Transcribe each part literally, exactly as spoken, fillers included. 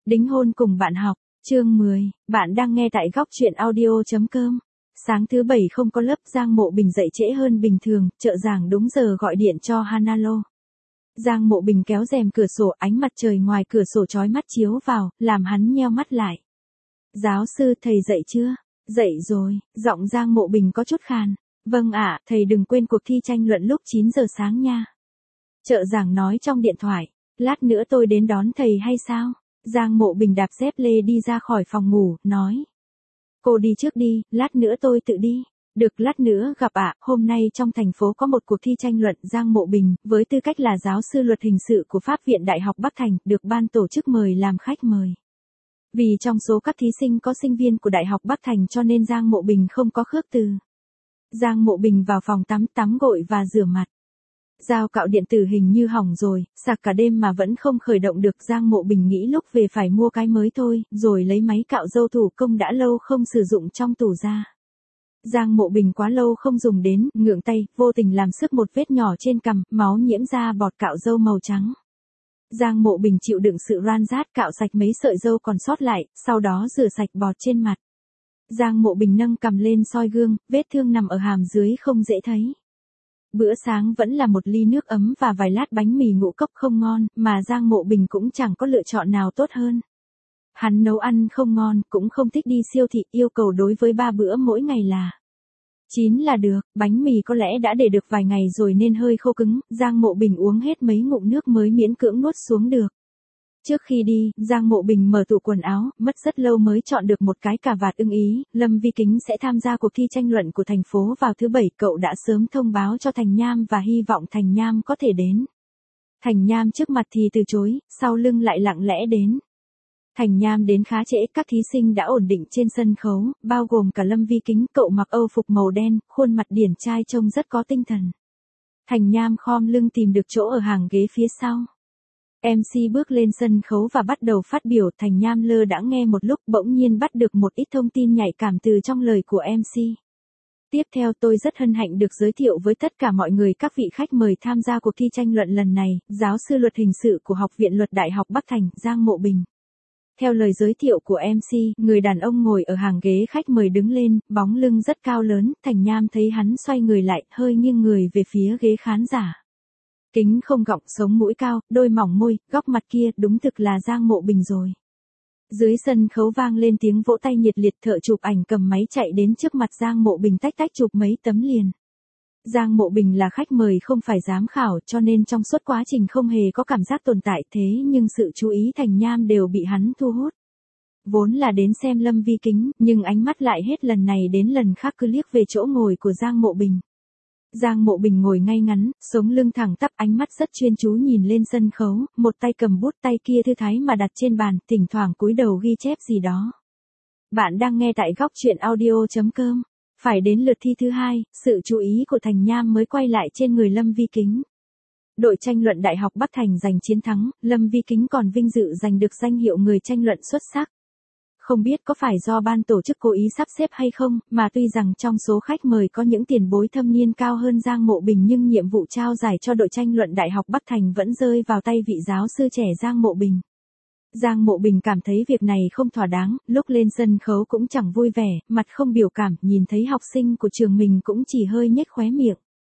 Đính hôn cùng bạn học, chương mười, bạn đang nghe tại góc truyện audio.com. Sáng thứ bảy không có lớp, Giang Mộ Bình dậy trễ hơn bình thường, trợ giảng đúng giờ gọi điện cho Hanalo. Giang Mộ Bình kéo rèm cửa sổ, ánh mặt trời ngoài cửa sổ chói mắt chiếu vào, làm hắn nheo mắt lại. Giáo sư, thầy dậy chưa? Dậy rồi, giọng Giang Mộ Bình có chút khàn. Vâng ạ, thầy đừng quên cuộc thi tranh luận lúc chín giờ sáng nha. Trợ giảng nói trong điện thoại, lát nữa tôi đến đón thầy hay sao? Giang Mộ Bình đạp dép lê đi ra khỏi phòng ngủ, nói. Cô đi trước đi, lát nữa tôi tự đi. Được, lát nữa gặp ạ. Hôm nay trong thành phố có một cuộc thi tranh luận. Giang Mộ Bình, với tư cách là giáo sư luật hình sự của Pháp viện Đại học Bắc Thành, được ban tổ chức mời làm khách mời. Vì trong số các thí sinh có sinh viên của Đại học Bắc Thành cho nên Giang Mộ Bình không có khước từ. Giang Mộ Bình vào phòng tắm, tắm gội và rửa mặt. Dao cạo điện tử hình như hỏng rồi, sạc cả đêm mà vẫn không khởi động được. Giang Mộ Bình nghĩ lúc về phải mua cái mới thôi, rồi lấy máy cạo râu thủ công đã lâu không sử dụng trong tủ ra. Giang Mộ Bình quá lâu không dùng đến, ngượng tay, vô tình làm sức một vết nhỏ trên cằm, máu nhiễm ra bọt cạo râu màu trắng. Giang Mộ Bình chịu đựng sự ran rát, cạo sạch mấy sợi râu còn sót lại, sau đó rửa sạch bọt trên mặt. Giang Mộ Bình nâng cằm lên soi gương, vết thương nằm ở hàm dưới không dễ thấy. Bữa sáng vẫn là một ly nước ấm và vài lát bánh mì ngũ cốc không ngon, mà Giang Mộ Bình cũng chẳng có lựa chọn nào tốt hơn. Hắn nấu ăn không ngon, cũng không thích đi siêu thị, yêu cầu đối với ba bữa mỗi ngày là chín là được. Bánh mì có lẽ đã để được vài ngày rồi nên hơi khô cứng, Giang Mộ Bình uống hết mấy ngụm nước mới miễn cưỡng nuốt xuống được. Trước khi đi, Giang Mộ Bình mở tủ quần áo, mất rất lâu mới chọn được một cái cà vạt ưng ý. Lâm Vi Kính sẽ tham gia cuộc thi tranh luận của thành phố vào thứ bảy, cậu đã sớm thông báo cho Thành Nham và hy vọng Thành Nham có thể đến. Thành Nham trước mặt thì từ chối, sau lưng lại lặng lẽ đến. Thành Nham đến khá trễ, các thí sinh đã ổn định trên sân khấu, bao gồm cả Lâm Vi Kính, cậu mặc âu phục màu đen, khuôn mặt điển trai trông rất có tinh thần. Thành Nham khom lưng tìm được chỗ ở hàng ghế phía sau. em xê bước lên sân khấu và bắt đầu phát biểu. Thành Nham lơ đãng nghe một lúc, bỗng nhiên bắt được một ít thông tin nhạy cảm từ trong lời của em xê. Tiếp theo, tôi rất hân hạnh được giới thiệu với tất cả mọi người các vị khách mời tham gia cuộc thi tranh luận lần này, giáo sư luật hình sự của Học viện Luật Đại học Bắc Thành, Giang Mộ Bình. Theo lời giới thiệu của em xê, người đàn ông ngồi ở hàng ghế khách mời đứng lên, bóng lưng rất cao lớn. Thành Nham thấy hắn xoay người lại, hơi nghiêng người về phía ghế khán giả. Kính không gọng, sống mũi cao, đôi mỏng môi, góc mặt kia, đúng thực là Giang Mộ Bình rồi. Dưới sân khấu vang lên tiếng vỗ tay nhiệt liệt, thợ chụp ảnh cầm máy chạy đến trước mặt Giang Mộ Bình tách tách chụp mấy tấm liền. Giang Mộ Bình là khách mời không phải giám khảo cho nên trong suốt quá trình không hề có cảm giác tồn tại, thế nhưng sự chú ý Thành Nham đều bị hắn thu hút. Vốn là đến xem Lâm Vi Kính, nhưng ánh mắt lại hết lần này đến lần khác cứ liếc về chỗ ngồi của Giang Mộ Bình. Giang Mộ Bình ngồi ngay ngắn, sống lưng thẳng tắp, ánh mắt rất chuyên chú nhìn lên sân khấu, một tay cầm bút, tay kia thư thái mà đặt trên bàn, thỉnh thoảng cúi đầu ghi chép gì đó. Bạn đang nghe tại góc truyện audio.com. Phải đến lượt thi thứ hai, sự chú ý của Thành Nham mới quay lại trên người Lâm Vi Kính. Đội tranh luận Đại học Bắc Thành giành chiến thắng, Lâm Vi Kính còn vinh dự giành được danh hiệu người tranh luận xuất sắc. Không biết có phải do ban tổ chức cố ý sắp xếp hay không, mà tuy rằng trong số khách mời có những tiền bối thâm niên cao hơn Giang Mộ Bình nhưng nhiệm vụ trao giải cho đội tranh luận Đại học Bắc Thành vẫn rơi vào tay vị giáo sư trẻ Giang Mộ Bình. Giang Mộ Bình cảm thấy việc này không thỏa đáng, lúc lên sân khấu cũng chẳng vui vẻ, mặt không biểu cảm, nhìn thấy học sinh của trường mình cũng chỉ hơi nhếch khóe miệng.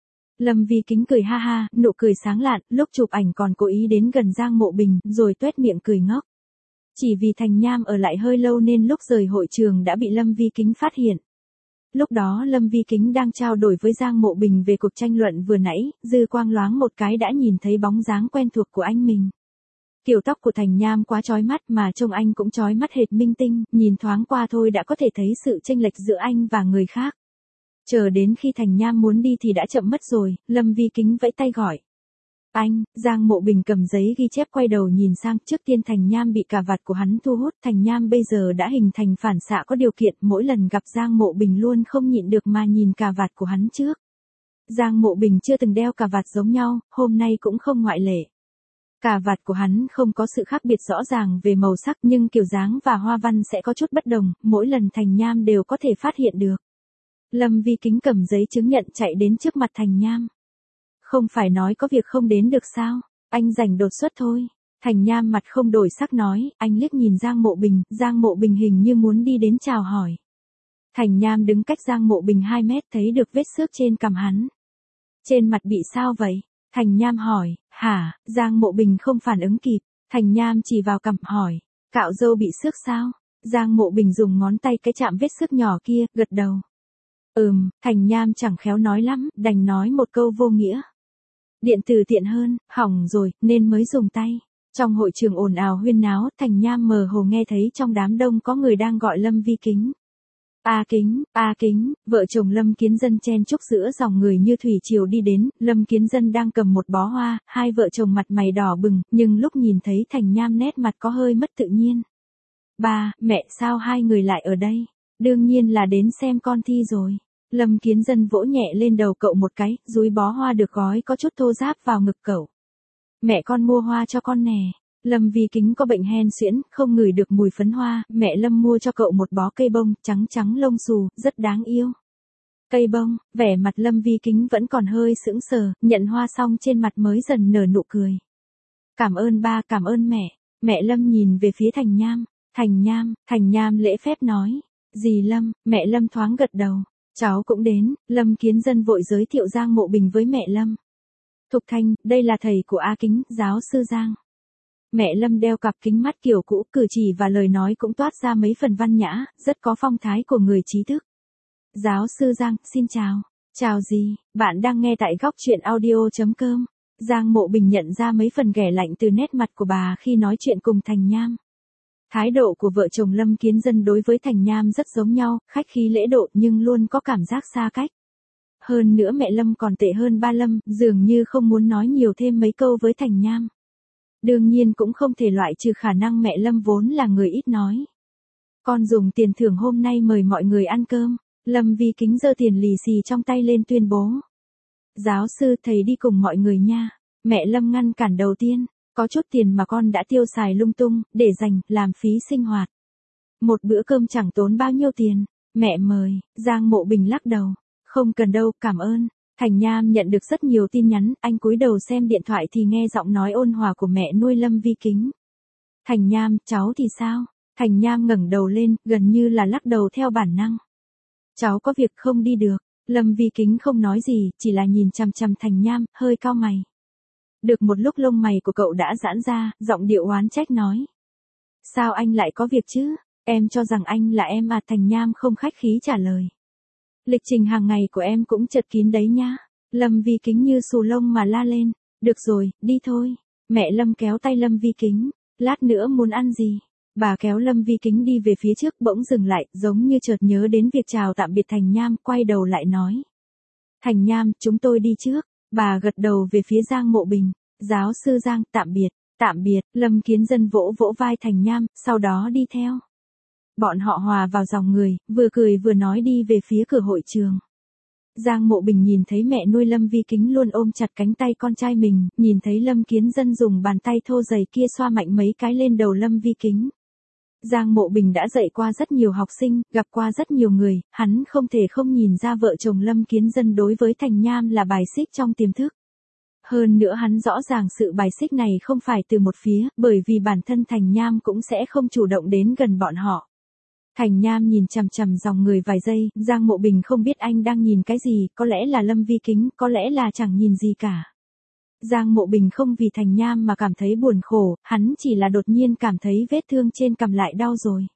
Lâm Vi Kính cười ha ha, nụ cười sáng lạn, lúc chụp ảnh còn cố ý đến gần Giang Mộ Bình, rồi tuét miệng cười ngốc. Chỉ vì Thành Nham ở lại hơi lâu nên lúc rời hội trường đã bị Lâm Vi Kính phát hiện. Lúc đó Lâm Vi Kính đang trao đổi với Giang Mộ Bình về cuộc tranh luận vừa nãy, dư quang loáng một cái đã nhìn thấy bóng dáng quen thuộc của anh mình. Kiểu tóc của Thành Nham quá chói mắt mà trông anh cũng chói mắt hệt minh tinh, nhìn thoáng qua thôi đã có thể thấy sự chênh lệch giữa anh và người khác. Chờ đến khi Thành Nham muốn đi thì đã chậm mất rồi, Lâm Vi Kính vẫy tay gọi. Anh, Giang Mộ Bình cầm giấy ghi chép quay đầu nhìn sang, trước tiên Thành Nham bị cà vạt của hắn thu hút, Thành Nham bây giờ đã hình thành phản xạ có điều kiện, mỗi lần gặp Giang Mộ Bình luôn không nhịn được mà nhìn cà vạt của hắn trước. Giang Mộ Bình chưa từng đeo cà vạt giống nhau, hôm nay cũng không ngoại lệ. Cà vạt của hắn không có sự khác biệt rõ ràng về màu sắc nhưng kiểu dáng và hoa văn sẽ có chút bất đồng, mỗi lần Thành Nham đều có thể phát hiện được. Lâm Vi Kính cầm giấy chứng nhận chạy đến trước mặt Thành Nham. Không phải nói có việc không đến được sao, anh rảnh đột xuất thôi. Thành Nham mặt không đổi sắc nói, anh liếc nhìn Giang Mộ Bình, Giang Mộ Bình hình như muốn đi đến chào hỏi. Thành Nham đứng cách Giang Mộ Bình hai mét thấy được vết xước trên cằm hắn. Trên mặt bị sao vậy? Thành Nham hỏi, hả? Giang Mộ Bình không phản ứng kịp. Thành Nham chỉ vào cằm hỏi, cạo râu bị xước sao? Giang Mộ Bình dùng ngón tay cái chạm vết xước nhỏ kia, gật đầu. Ừm, Thành Nham chẳng khéo nói lắm, đành nói một câu vô nghĩa. Điện tử tiện hơn, hỏng rồi, nên mới dùng tay. Trong hội trường ồn ào huyên náo, Thành Nham mờ hồ nghe thấy trong đám đông có người đang gọi Lâm Vi Kính. A Kính, A Kính, vợ chồng Lâm Kiến Dân chen chúc giữa dòng người như thủy triều đi đến, Lâm Kiến Dân đang cầm một bó hoa, hai vợ chồng mặt mày đỏ bừng, nhưng lúc nhìn thấy Thành Nham nét mặt có hơi mất tự nhiên. Ba, mẹ sao hai người lại ở đây? Đương nhiên là đến xem con thi rồi. Lâm Kiến Dân vỗ nhẹ lên đầu cậu một cái, dúi bó hoa được gói có chút thô ráp vào ngực cậu. Mẹ con mua hoa cho con nè. Lâm Vi Kính có bệnh hen suyễn, không ngửi được mùi phấn hoa, mẹ Lâm mua cho cậu một bó cây bông, trắng trắng lông xù, rất đáng yêu. Cây bông, vẻ mặt Lâm Vi Kính vẫn còn hơi sững sờ, nhận hoa xong trên mặt mới dần nở nụ cười. Cảm ơn ba, cảm ơn mẹ. Mẹ Lâm nhìn về phía Thành Nham. Thành Nham, Thành Nham lễ phép nói. Dì Lâm, mẹ Lâm thoáng gật đầu. Cháu cũng đến, Lâm Kiến Dân vội giới thiệu Giang Mộ Bình với mẹ Lâm. Thục Thanh, đây là thầy của A Kính, giáo sư Giang. Mẹ Lâm đeo cặp kính mắt kiểu cũ, cử chỉ và lời nói cũng toát ra mấy phần văn nhã, rất có phong thái của người trí thức. Giáo sư Giang, xin chào. Chào gì, bạn đang nghe tại góc truyện audio.com. Giang Mộ Bình nhận ra mấy phần ghẻ lạnh từ nét mặt của bà khi nói chuyện cùng Thành Nham. Thái độ của vợ chồng Lâm Kiến Dân đối với Thành Nham rất giống nhau, khách khí lễ độ nhưng luôn có cảm giác xa cách. Hơn nữa mẹ Lâm còn tệ hơn ba Lâm, dường như không muốn nói nhiều thêm mấy câu với Thành Nham. Đương nhiên cũng không thể loại trừ khả năng mẹ Lâm vốn là người ít nói. Con dùng tiền thưởng hôm nay mời mọi người ăn cơm. Lâm Vi Kính giơ tiền lì xì trong tay lên tuyên bố. Giáo sư, thầy đi cùng mọi người nha. Mẹ Lâm ngăn cản đầu tiên. Có chút tiền mà con đã tiêu xài lung tung, để dành, làm phí sinh hoạt. Một bữa cơm chẳng tốn bao nhiêu tiền. Mẹ mời, Giang Mộ Bình lắc đầu. Không cần đâu, cảm ơn. Thành Nham nhận được rất nhiều tin nhắn, anh cúi đầu xem điện thoại thì nghe giọng nói ôn hòa của mẹ nuôi Lâm Vi Kính. Thành Nham, cháu thì sao? Thành Nham ngẩng đầu lên, gần như là lắc đầu theo bản năng. Cháu có việc không đi được. Lâm Vi Kính không nói gì, chỉ là nhìn chằm chằm Thành Nham, hơi cau mày. Được một lúc lông mày của cậu đã giãn ra, giọng điệu oán trách nói. Sao anh lại có việc chứ? Em cho rằng anh là em à? Thành Nham không khách khí trả lời. Lịch trình hàng ngày của em cũng chật kín đấy nha. Lâm Vi Kính như xù lông mà la lên. Được rồi, đi thôi. Mẹ Lâm kéo tay Lâm Vi Kính. Lát nữa muốn ăn gì? Bà kéo Lâm Vi Kính đi về phía trước bỗng dừng lại, giống như chợt nhớ đến việc chào tạm biệt Thành Nham, quay đầu lại nói. Thành Nham, chúng tôi đi trước. Bà gật đầu về phía Giang Mộ Bình. Giáo sư Giang, tạm biệt. Tạm biệt, Lâm Kiến Dân vỗ vỗ vai Thành Nham, sau đó đi theo. Bọn họ hòa vào dòng người, vừa cười vừa nói đi về phía cửa hội trường. Giang Mộ Bình nhìn thấy mẹ nuôi Lâm Vi Kính luôn ôm chặt cánh tay con trai mình, nhìn thấy Lâm Kiến Dân dùng bàn tay thô dày kia xoa mạnh mấy cái lên đầu Lâm Vi Kính. Giang Mộ Bình đã dạy qua rất nhiều học sinh, gặp qua rất nhiều người, hắn không thể không nhìn ra vợ chồng Lâm Kiến Dân đối với Thành Nham là bài xích trong tiềm thức. Hơn nữa hắn rõ ràng sự bài xích này không phải từ một phía, bởi vì bản thân Thành Nham cũng sẽ không chủ động đến gần bọn họ. Thành Nham nhìn chằm chằm dòng người vài giây, Giang Mộ Bình không biết anh đang nhìn cái gì, có lẽ là Lâm Vi Kính, có lẽ là chẳng nhìn gì cả. Giang Mộ Bình không vì Thành Nham mà cảm thấy buồn khổ, hắn chỉ là đột nhiên cảm thấy vết thương trên cằm lại đau rồi.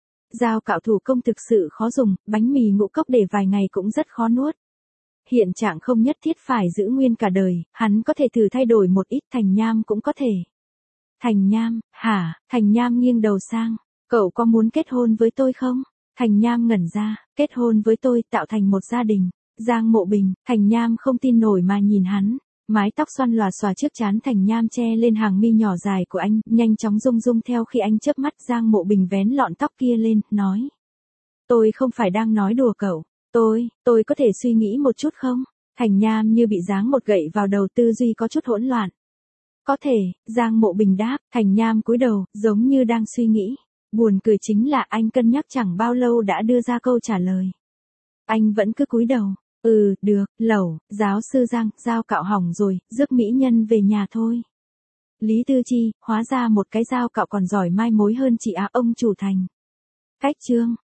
Dao cạo thủ công thực sự khó dùng, bánh mì ngũ cốc để vài ngày cũng rất khó nuốt. Hiện trạng không nhất thiết phải giữ nguyên cả đời, hắn có thể thử thay đổi một ít, Thành Nham cũng có thể. Thành Nham, hả? Thành Nham nghiêng đầu sang. Cậu có muốn kết hôn với tôi không? Thành Nham ngẩn ra, kết hôn với tôi, tạo thành một gia đình. Giang Mộ Bình, Thành Nham không tin nổi mà nhìn hắn. Mái tóc xoăn lòa xòa trước trán Thành Nham che lên hàng mi nhỏ dài của anh, nhanh chóng rung rung theo khi anh chớp mắt. Giang Mộ Bình vén lọn tóc kia lên, nói. Tôi không phải đang nói đùa cậu. Tôi, tôi có thể suy nghĩ một chút không? Thành Nham như bị giáng một gậy vào đầu, tư duy có chút hỗn loạn. Có thể, Giang Mộ Bình đáp. Thành Nham cúi đầu, giống như đang suy nghĩ. Buồn cười chính là anh cân nhắc chẳng bao lâu đã đưa ra câu trả lời. Anh vẫn cứ cúi đầu. Ừ, được, lẩu, giáo sư Giang, dao cạo hỏng rồi, rước mỹ nhân về nhà thôi. Lý Tư Chi, hóa ra một cái dao cạo còn giỏi mai mối hơn chị á ông chủ thành. Cách chương.